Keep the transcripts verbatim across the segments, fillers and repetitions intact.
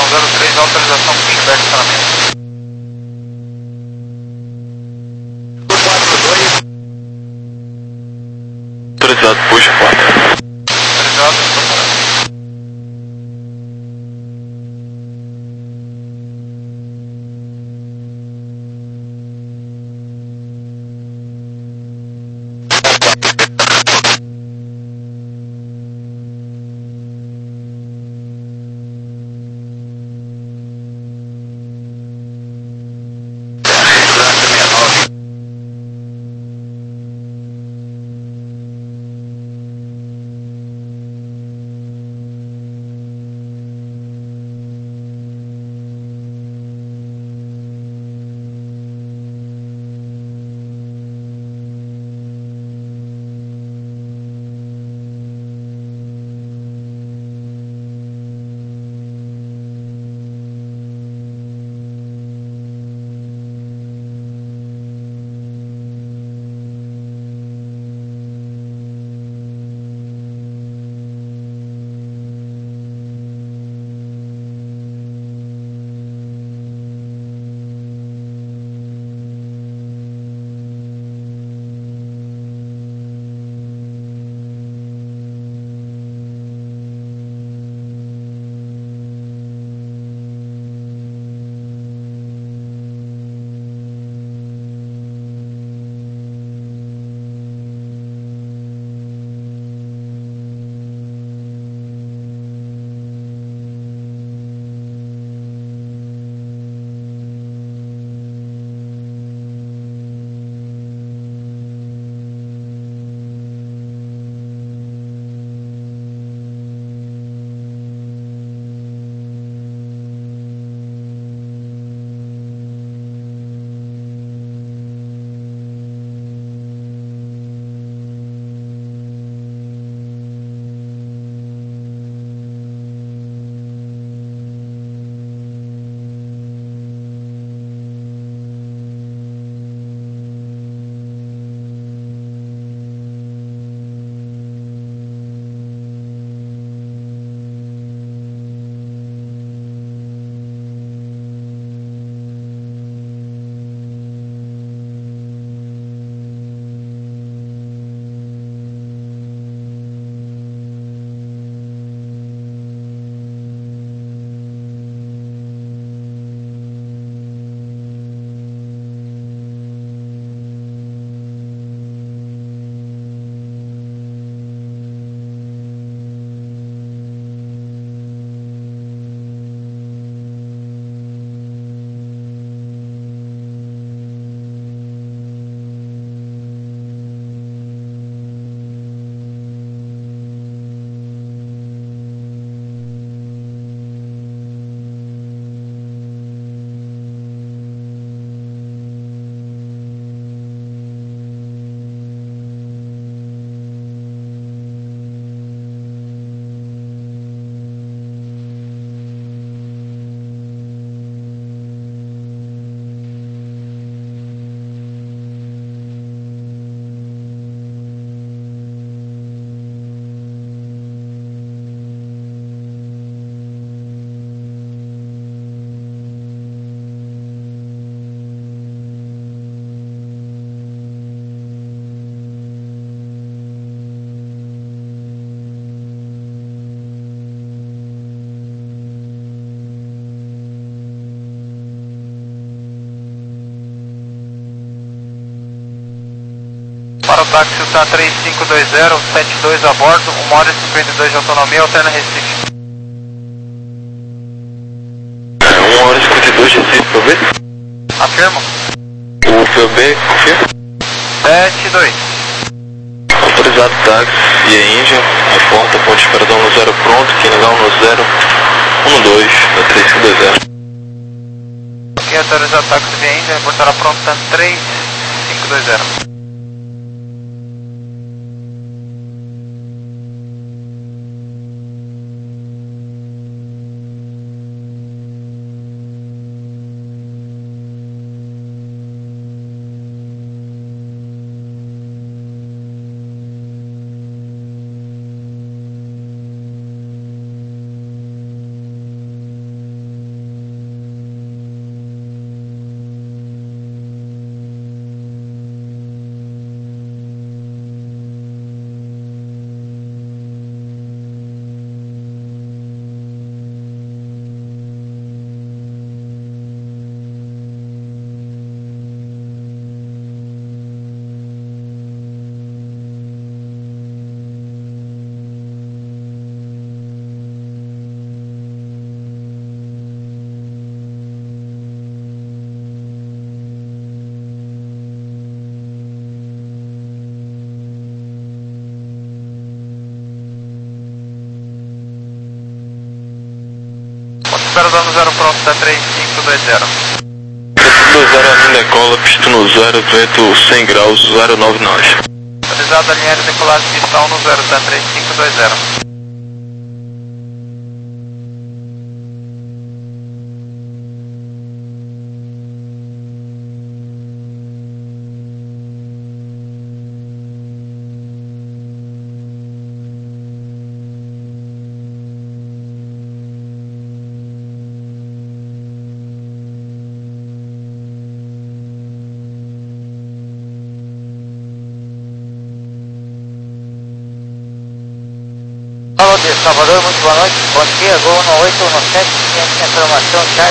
zero três, autorização para feedback estacionamento. Autorizado, puxa quatro. Autorizado, estacionamento. Para o táxi U T A três cinco dois zero, sete dois a bordo, uma hora e cinquenta e dois de autonomia, alterna Recife. uma hora e cinquenta e dois de Recife, F B? Afirmo. O F B, confirma? sete dois. Autorizado táxi e a Índia, reporta ponto de espera do um zero pronto, que legal no zero um dois, da três cinco dois zero. Ok, autorizado táxi via Índia, reportará pronto três cinco dois zero. espera dano zero pronto, tá três cinco dois zero. três zero a linha decola, pista no zero, vento cem graus, zero nove nove. Autorizado a linha de decolagem pistão no zero, tá três cinco dois zero. Alô de Salvador, muito boa noite. Bom dia, Gol no oito no sete, ciência de informação, chat.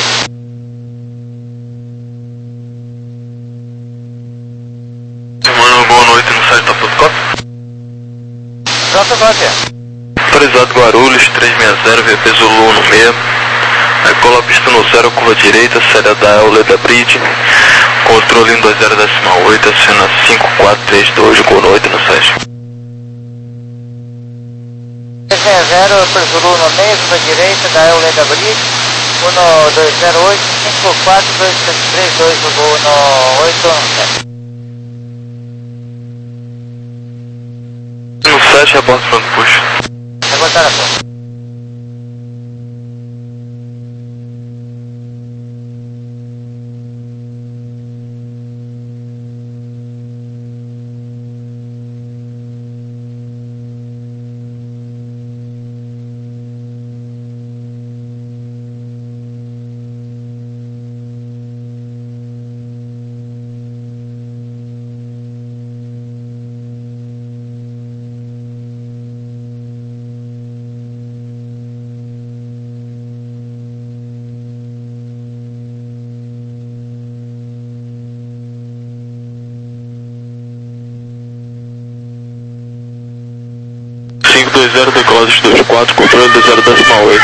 Semana, boa noite no site da Fotocop. Pronto, Roger. Autorizado Guarulhos, trezentos e sessenta, V P Zulu no meio. Decola pista no zero, curva direita, série da Euleda Bridge. Controle em dois zero decimal oito, cena cinco quatro três dois, Gol no oito no sete. trezentos e zero, por Zulu no meio, curva direita, da Euleda Bridge. um dois zero oito, cinco quatro dois três dois, Gol no oito no sete. No sete, aborto front push. Reportar a porta. cinco dois zero, decolagem dois quatro, controle do zero decimal oito.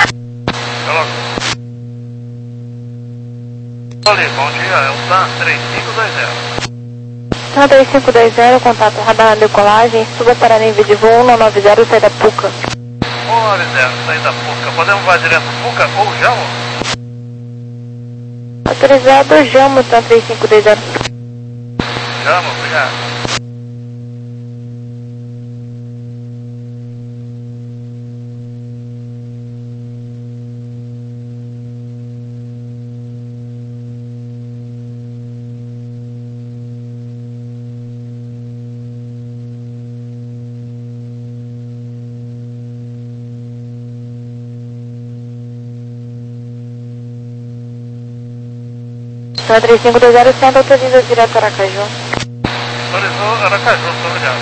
Olá, bom dia, é o TAM três cinco dois zero. TAM três cinco dois zero, contato radar na decolagem, suba para nível de voo um nove zero, sai da Puca. um nove zero, sair da Puca. Podemos voar direto Puca ou Jamo? Autorizado, Jamo, TAM três cinco dois zero. Jamo, obrigado. TAM três cinco dois zero, sendo autorizado direto Aracaju. Autorizou Aracaju, muito obrigado.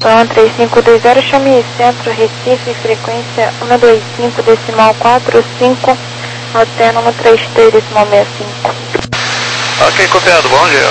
Então, três cinco dois zero, chame Centro Recife, frequência um dois cinco, decimal quatro cinco, alternamo três três, decimal sessenta e cinco. Ok, copiado, bom dia.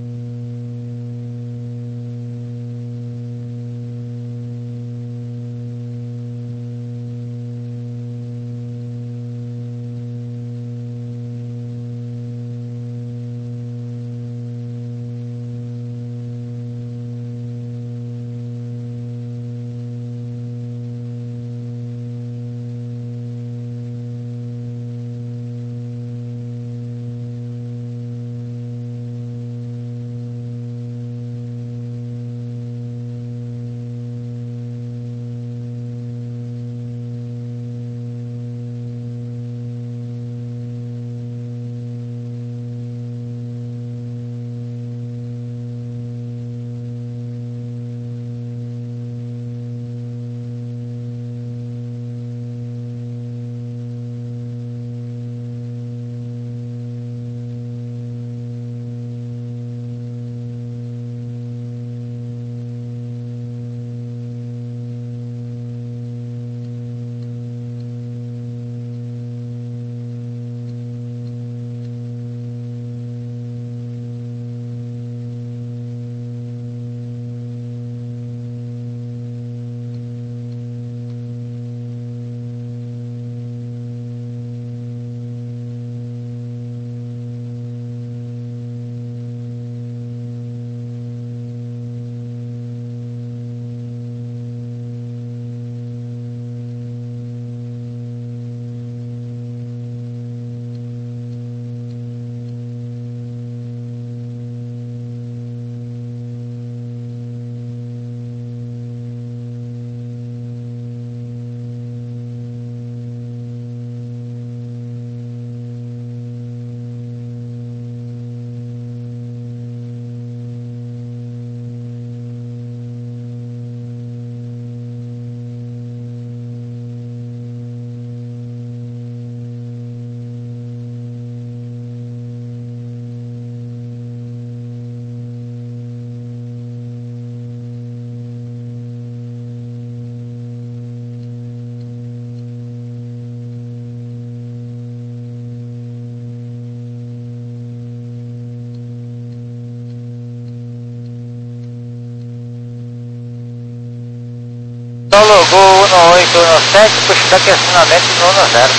Solo Gol um oito um sete, pushback acionamento no um zero.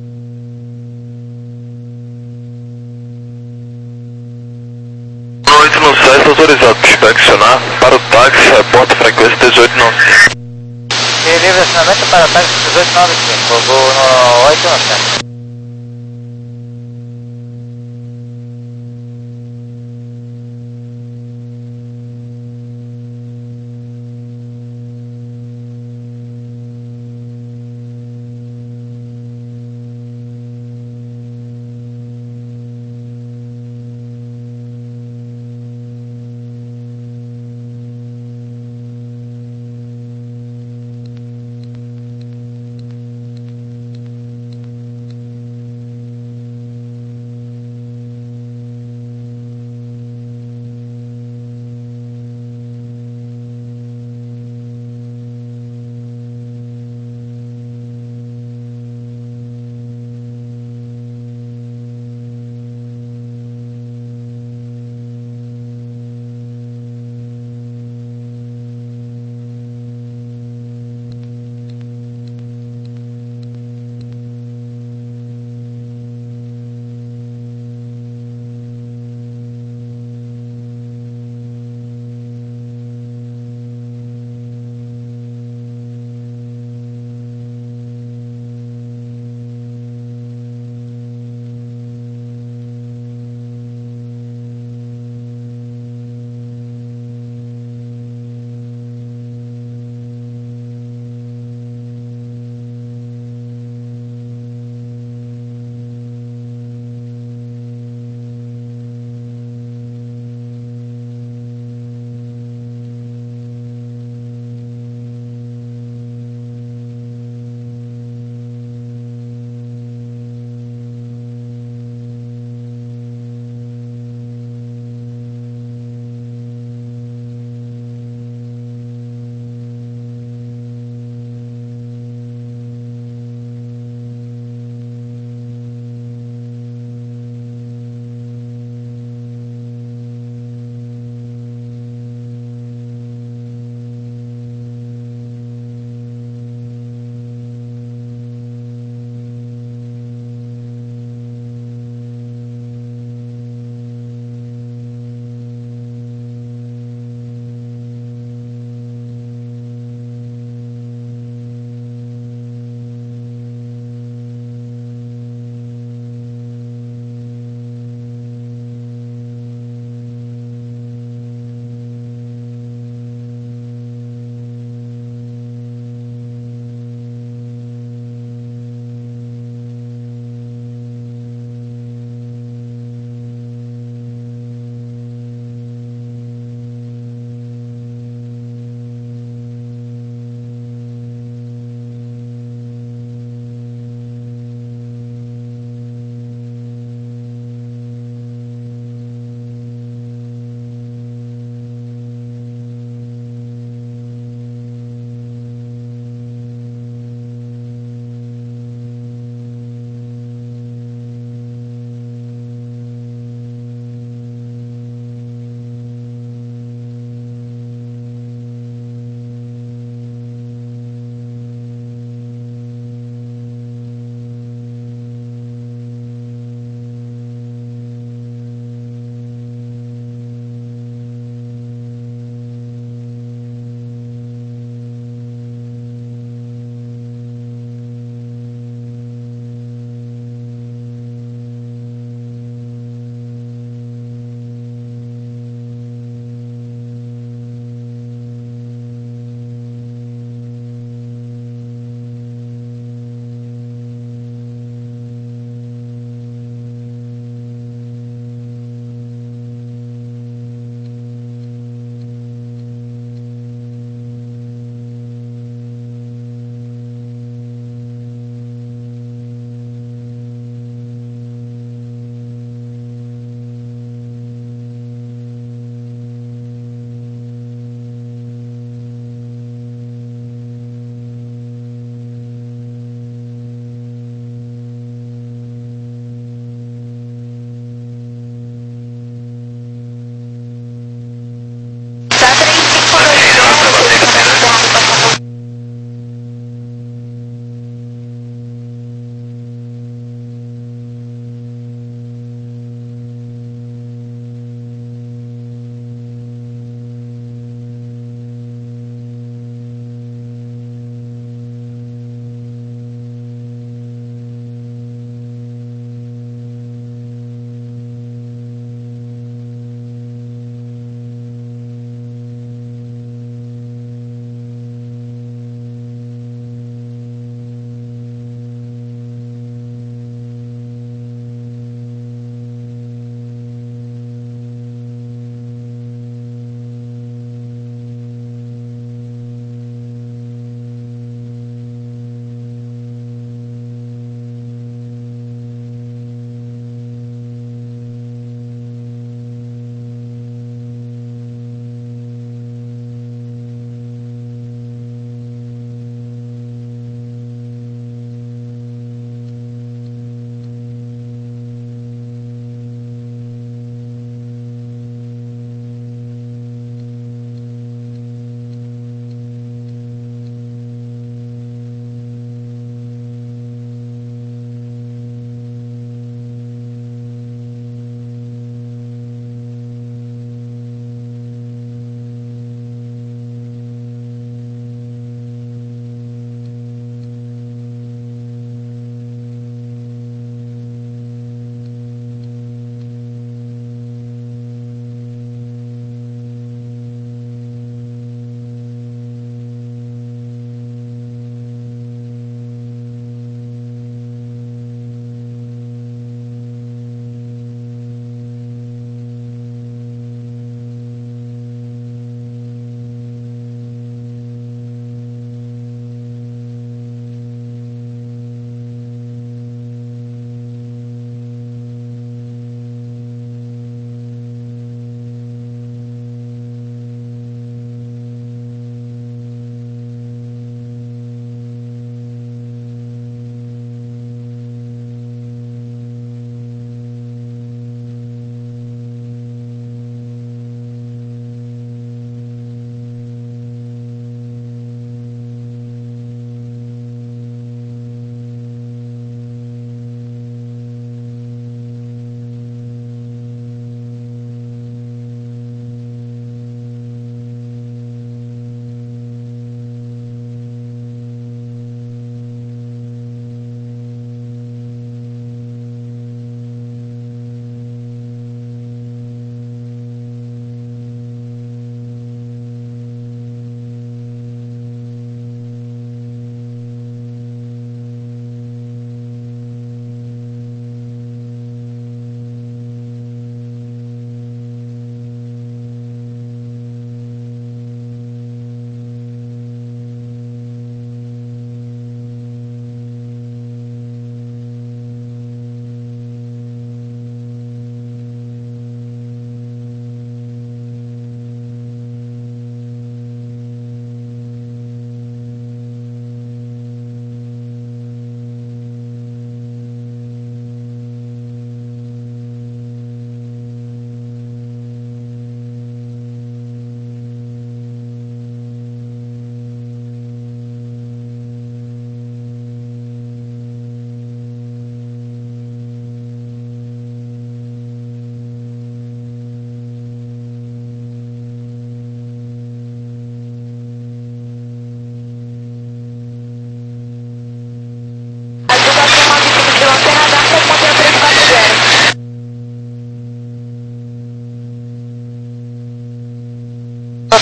um oito um sete, autorizado pushback acionar para o táxi, reporta frequência dezoito nove cinco. E livre acionamento para táxi dezoito nove cinco, Gol um oito um sete.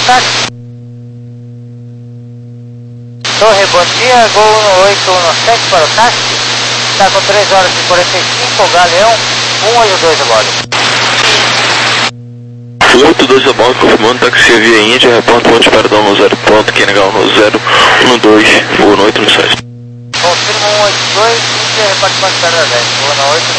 táxi. Torre, bom dia, Gol um oito um sete para o táxi. Está com três horas e quarenta e cinco, Galeão um oito dois a bordo. um oito dois a bordo, confirmando taxi via Índia, reporta ponte perdão no zero ponto, que legal no zero um dois, boa noite no site. Confirma um oito dois, Índia, reporta ponte perdão dez, boa noite.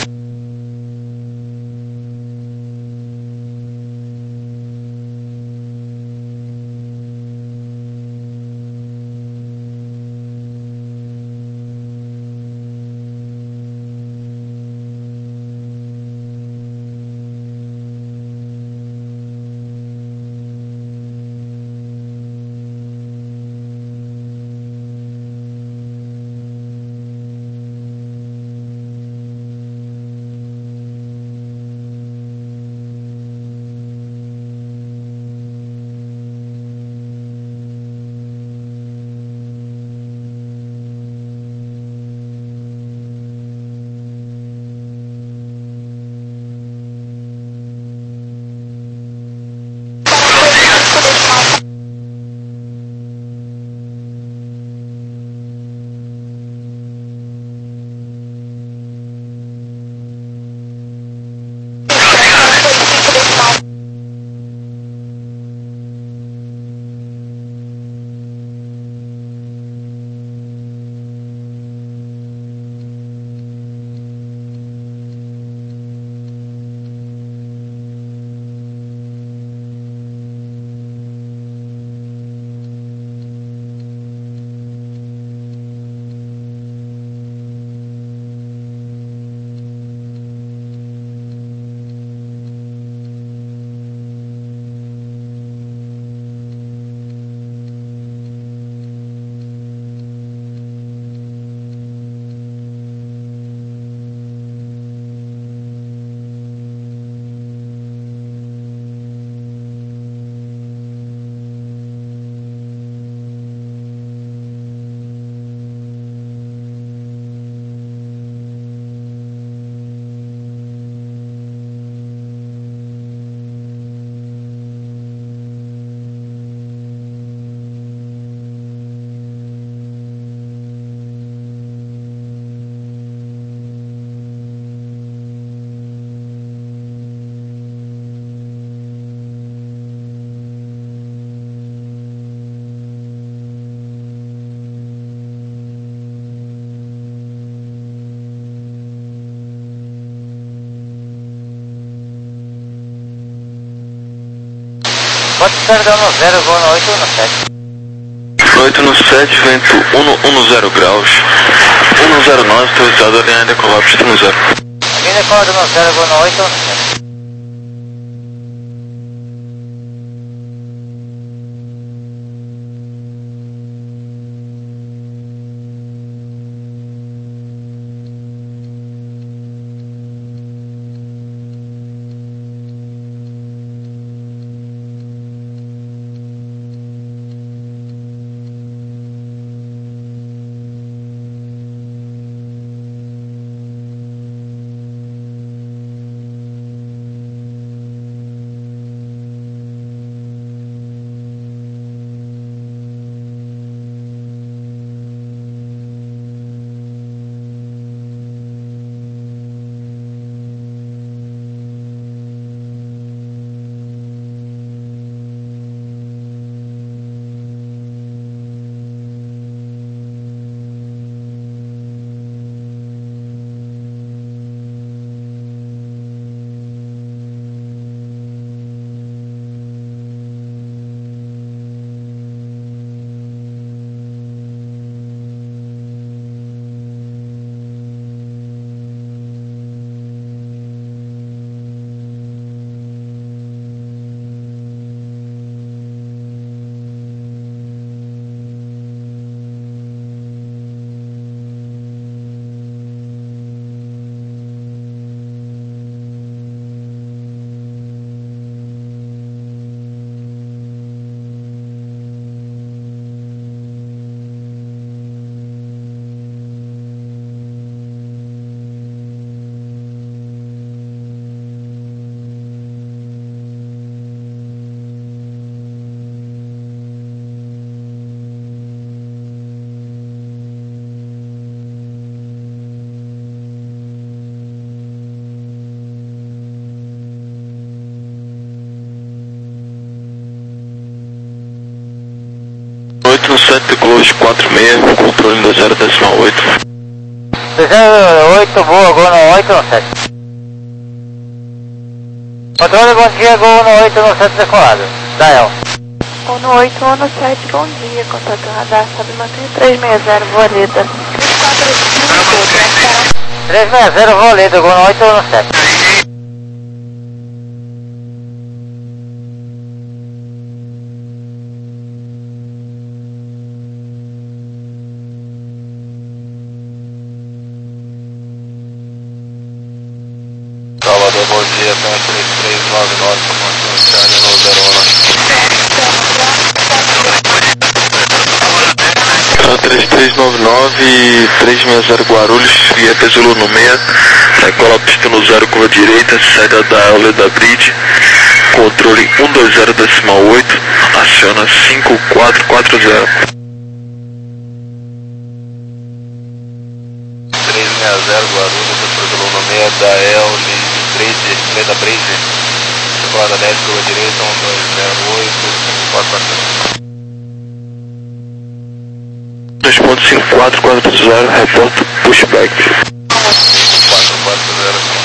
Pode perdão no zero, Gol no oito no sete. oito no sete, vento um zero graus. um zero nove, autorizado a linha de colapso no zero. Linha de colapso no zero, Gol no oito no sete. oito no sete, decolou quatro seis, controle dois zero decimal oito. dois zero oito, boa, gol no oito no sete. Controle, bom dia, gol no oito no sete decolado. Dael. um no oito, um no sete, bom dia, contato radar, sabe manter três seis zero, Voleda. três seis zero, Voleda, gol no oito no sete. Salvador, bom dia, tem três três nove nove, informação externa no zero um. três três nove nove, três seis zero Guarulhos, via P Zulu no meio, decola a pista no zero, curva direita, saída da Auleda Bridge, controle um dois zero decimal oito, aciona cinco quatro quatro zero. três seis zero Guarulhos, P Zulu no meio, da Auleda Bridge, circulada dez, curva direita, um dois zero oito, cinco quatro quatro zero. dois ponto cinco quatro quatro zero, reporta pushback. quatro quatro zero.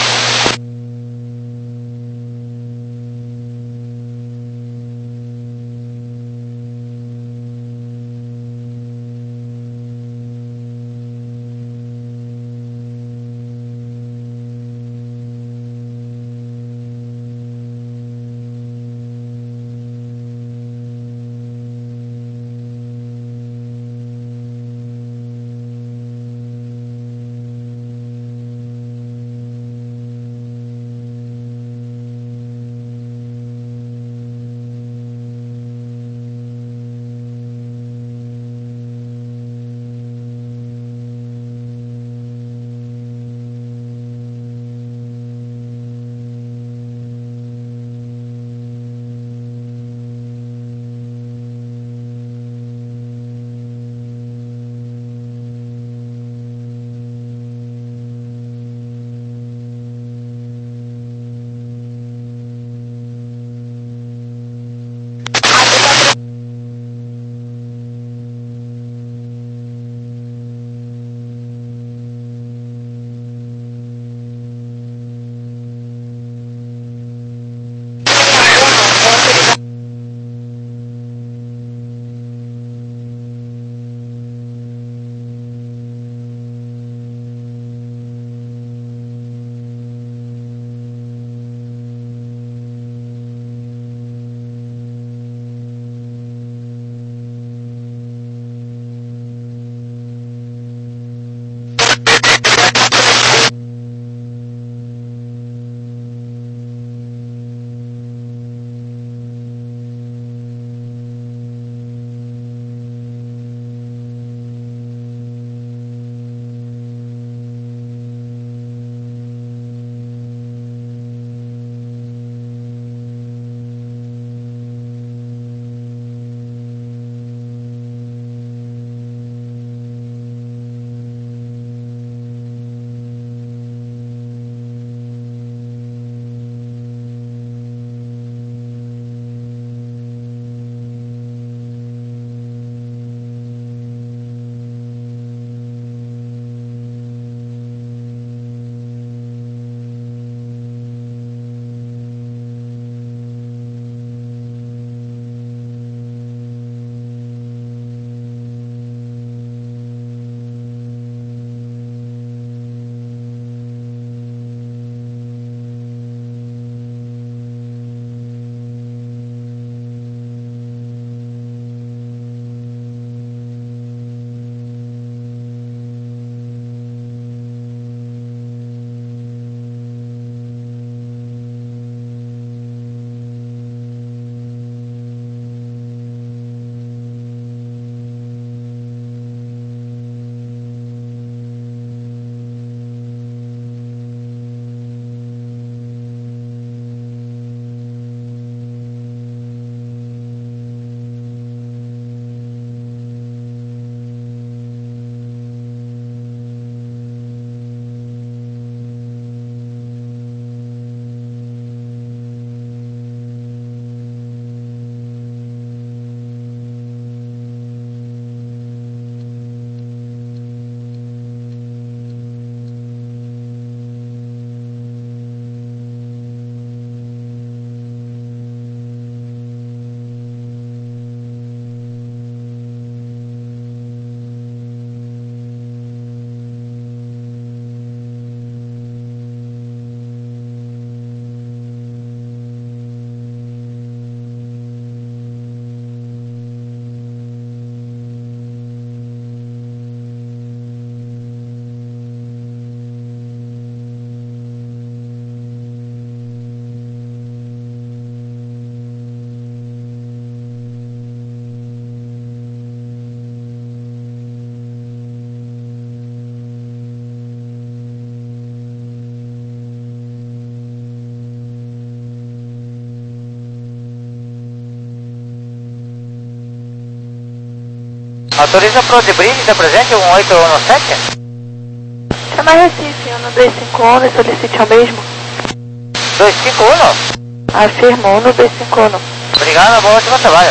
Autoriza pro de Bridge, tá presente, um oito um sete? Chama Recife, um dois cinco um, e solicite ao mesmo. dois cinco um? Afirmo, um dois cinco um. Obrigado, bom ótimo trabalho.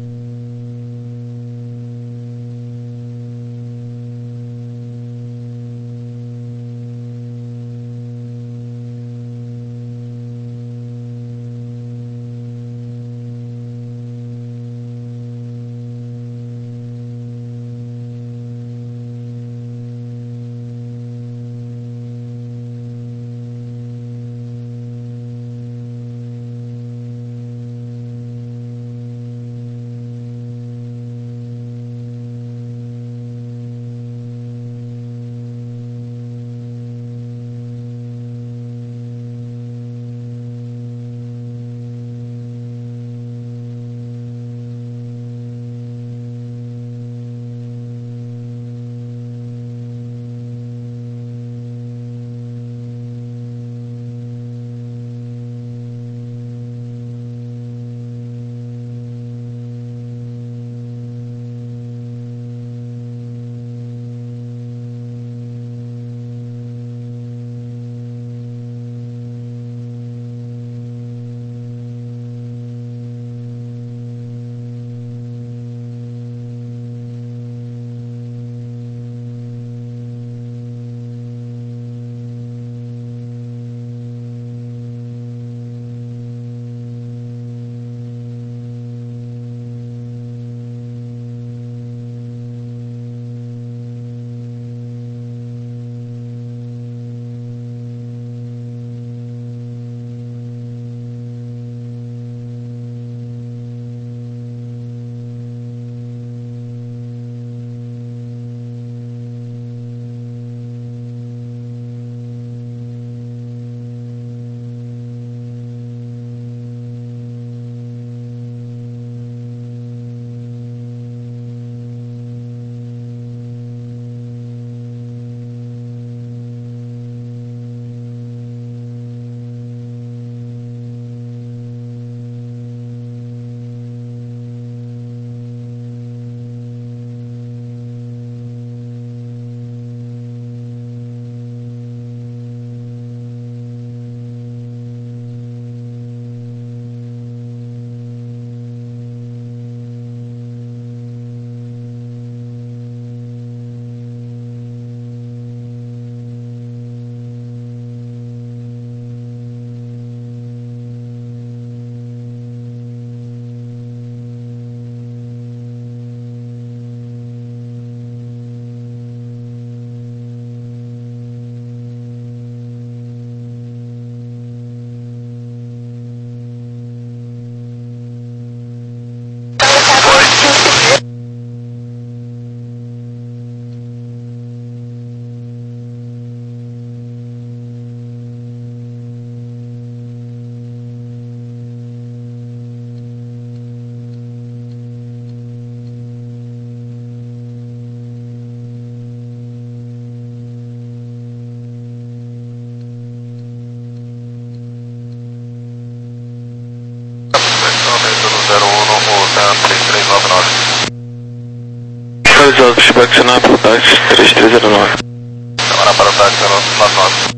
Finalizado, pushback sinal para o táxi três três zero nove. Câmara para o táxi nove nove.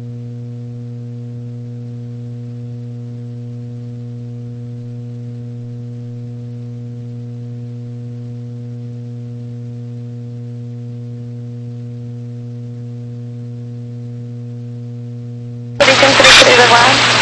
Origem três três aguarde.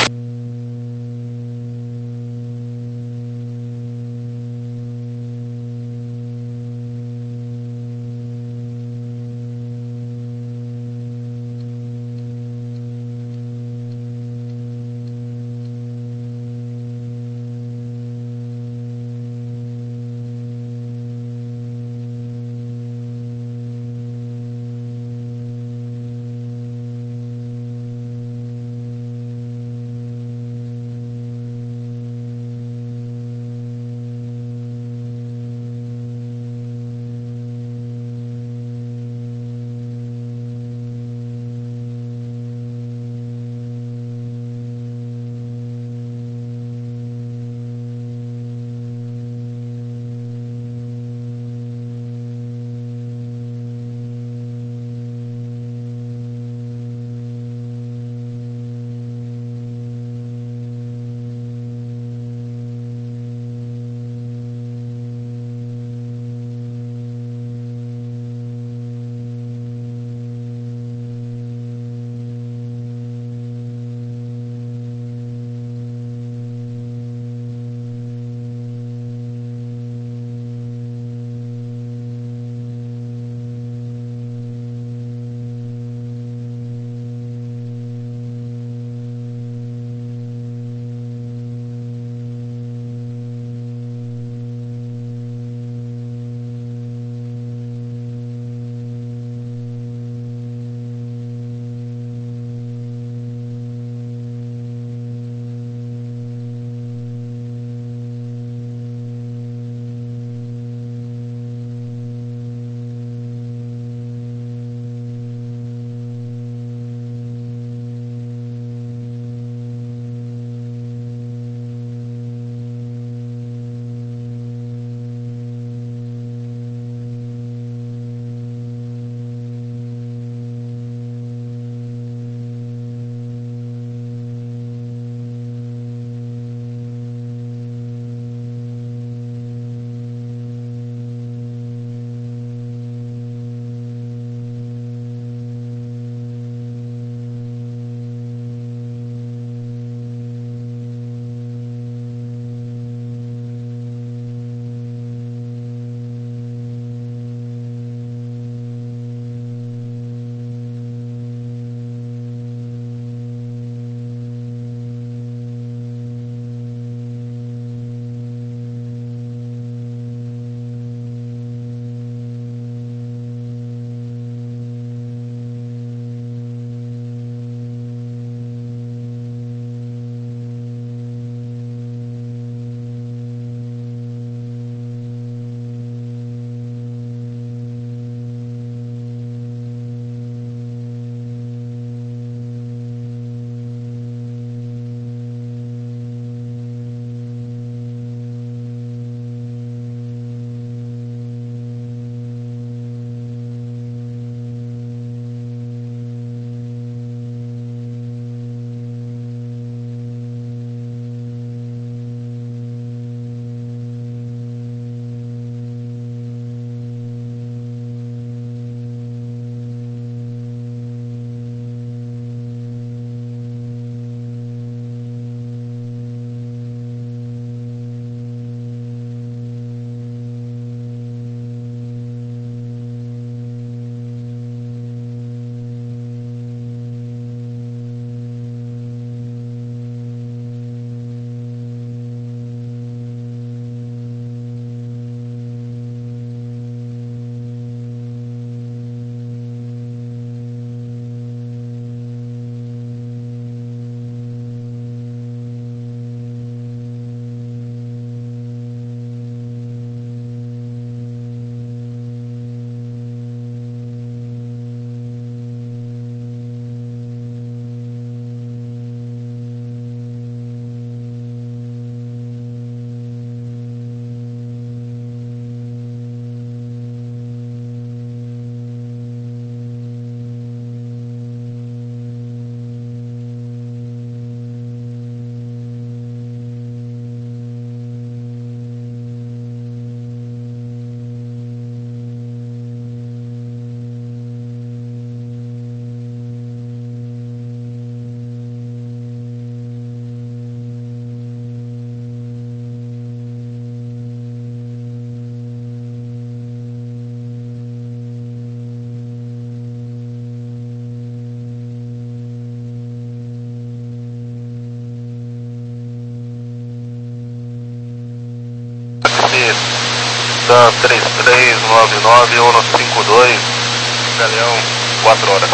três três nove nove, Uno cinco dois, Galeão, quatro horas.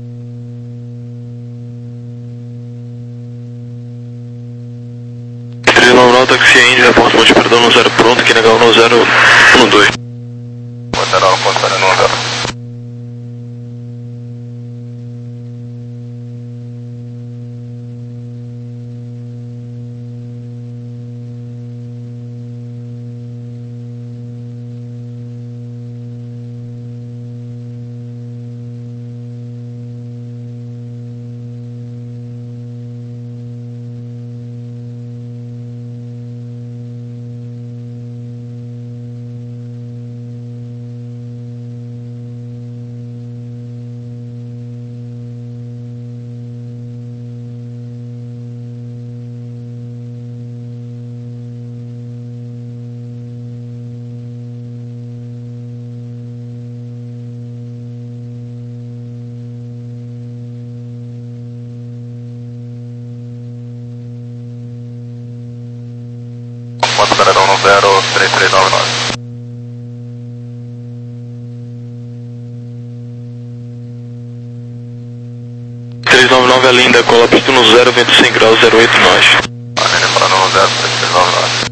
três nove nove, taxi Indy, reporte Monte Perdão no zero pronto, que legal no zero um dois. Ponto zero, ponto zero, no zero. Ponto Paradão no zero três três nove nove. três nove nove é linda, cola pista no zero, vento cem graus, zero oito nós. Aline Paradão no zero três três nove nove.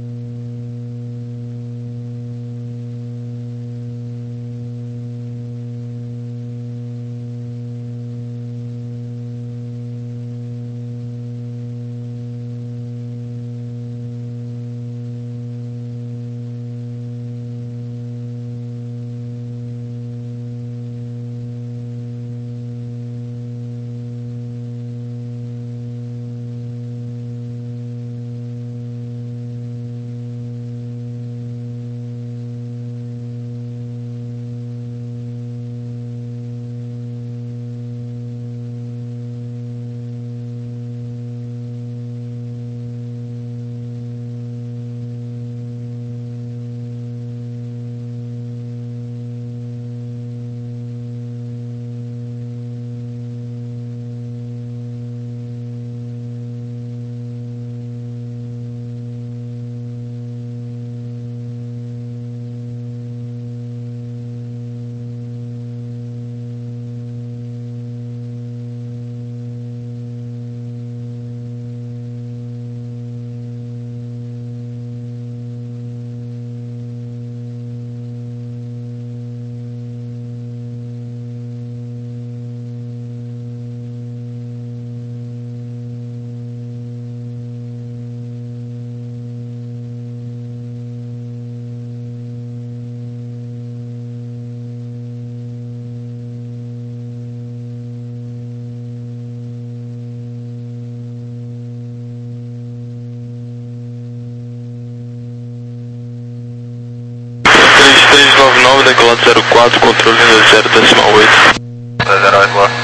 três nove nove, decolado zero quatro, controle zero decimal oito. zero oito, boa.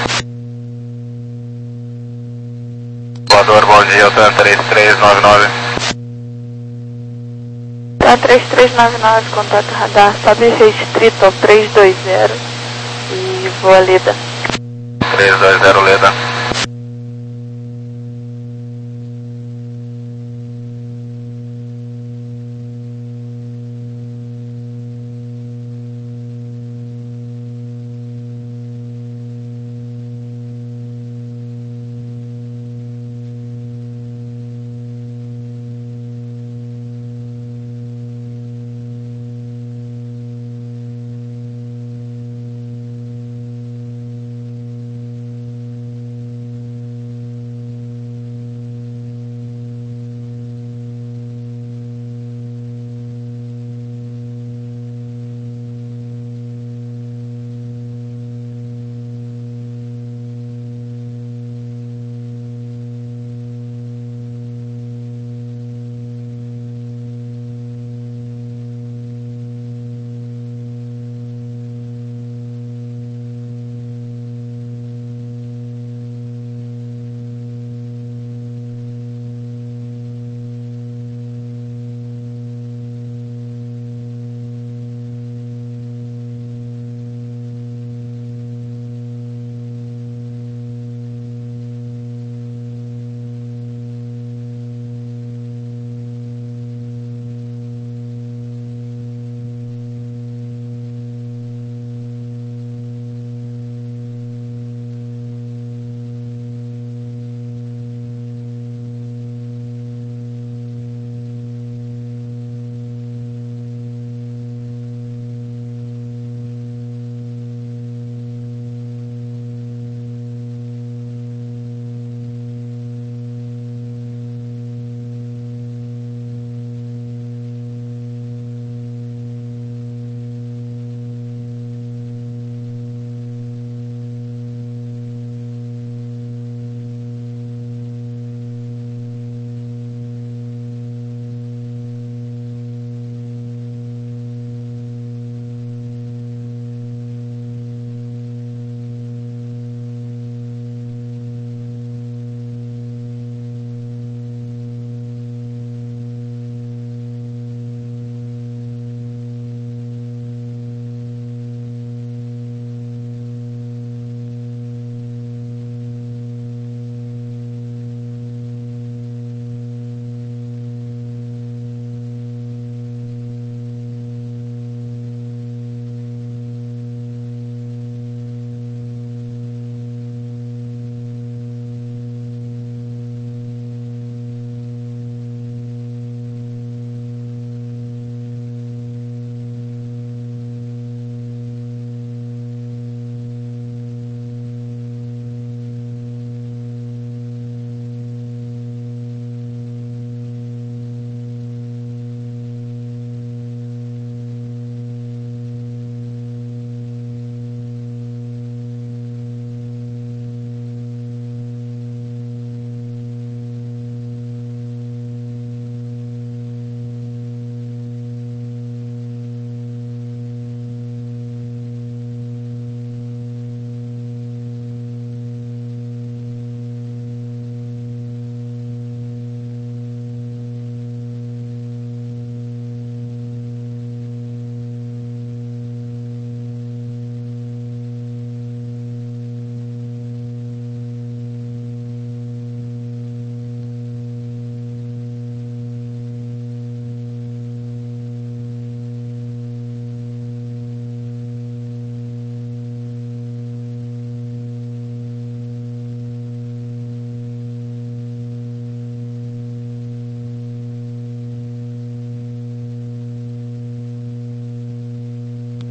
Voador, bom dia, Altan três três nove nove. Altan três três nove nove, contato radar, sobe restrito ao três dois zero e voa Leda. três dois zero, Leda.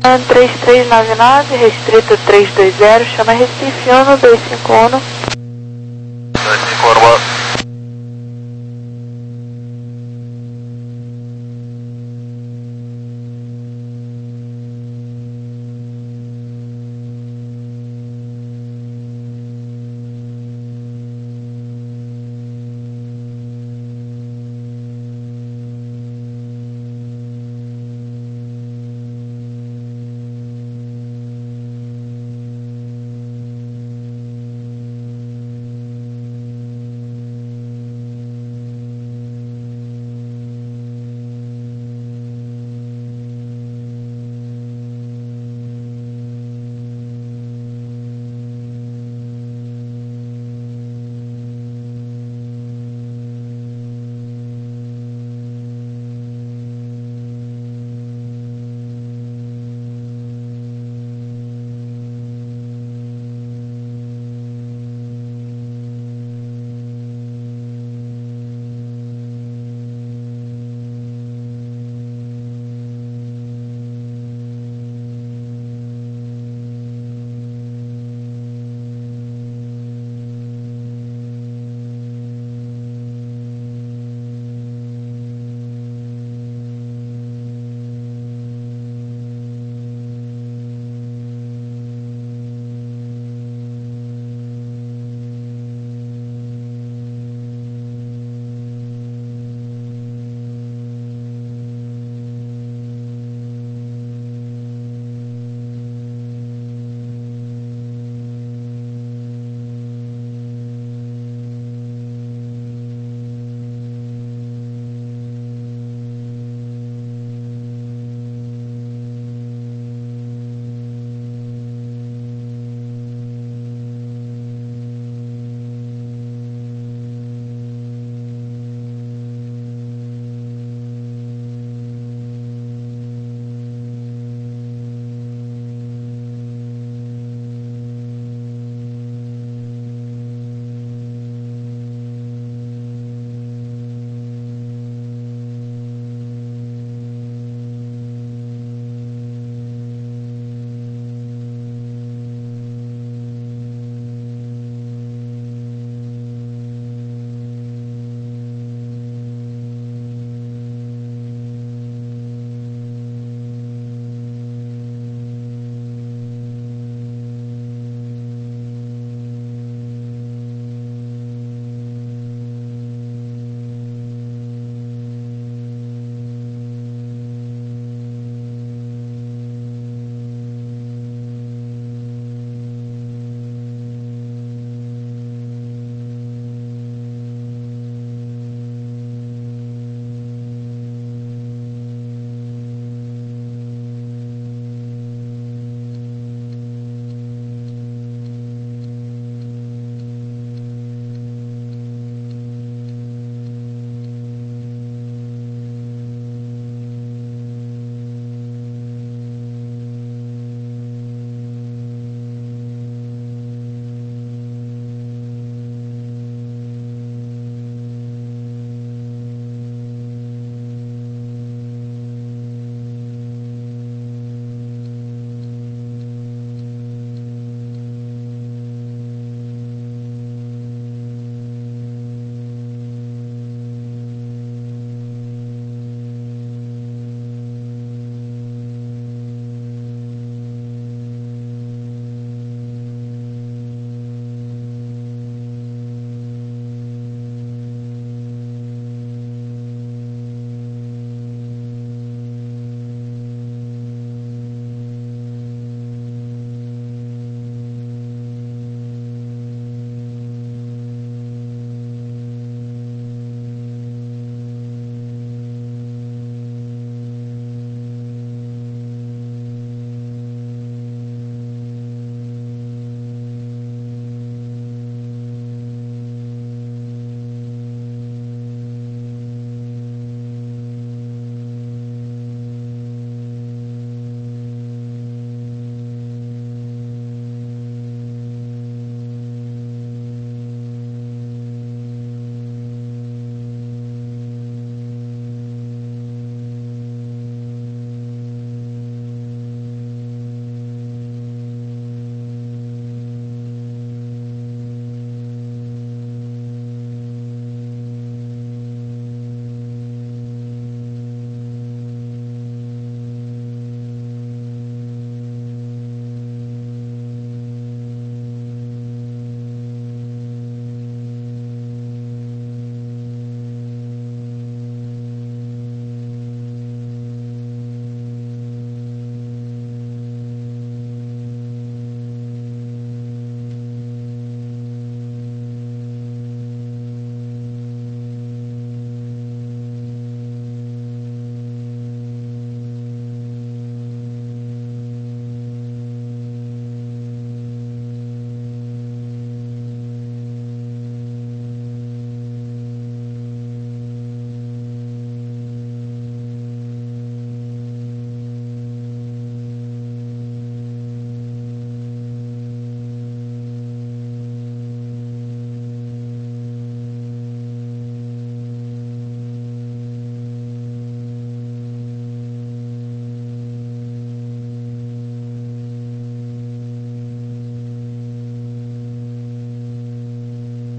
três três nove nove, restrito três dois zero, chama Recife um dois cinco um.